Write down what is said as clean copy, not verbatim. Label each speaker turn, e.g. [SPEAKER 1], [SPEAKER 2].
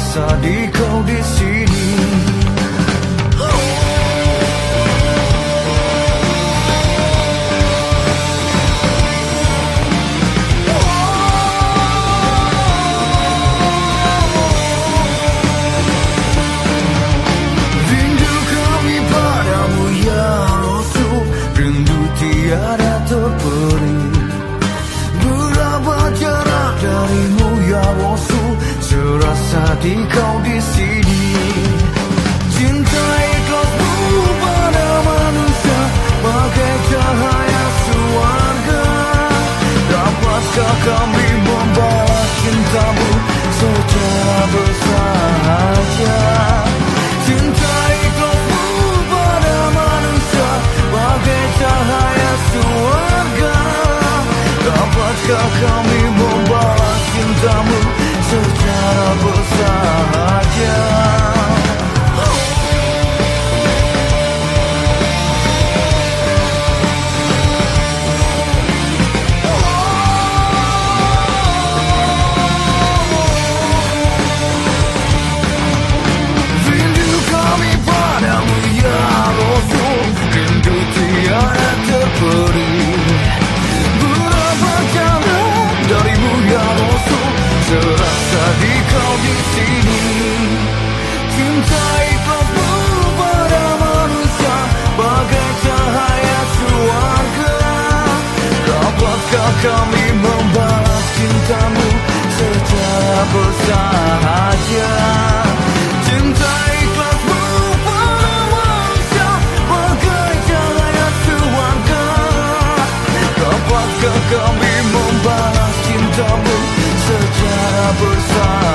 [SPEAKER 1] serasa di kau di sini. Rindu kami padamu ya Rasul, rindu tiada terperi. Berapa jarak darimu ya Rasul, serasa di kau di sini. Cinta ikhlasmu pada manusia bagai cahaya surga. Dapatkah kami membalas cintamu secara bersahaja? Cinta ikhlasmu pada manusia bagai cahaya surga. Dapatkah kami membalas cintamu secara bersahaja? Rindu kami padamu ya Rasul, rindu tiada terperi. Berapa jarak darimu ya Rasul, serasa di kau di sini. Cinta ikhlasmu pada manusia bagai cahaya surga. Dapatkah kami membalas cintamu secara bersahaja? Cinta ikhlasmu pada manusia bagai cahaya surga. Dapatkah kami membalas cintamu secara bersahaja?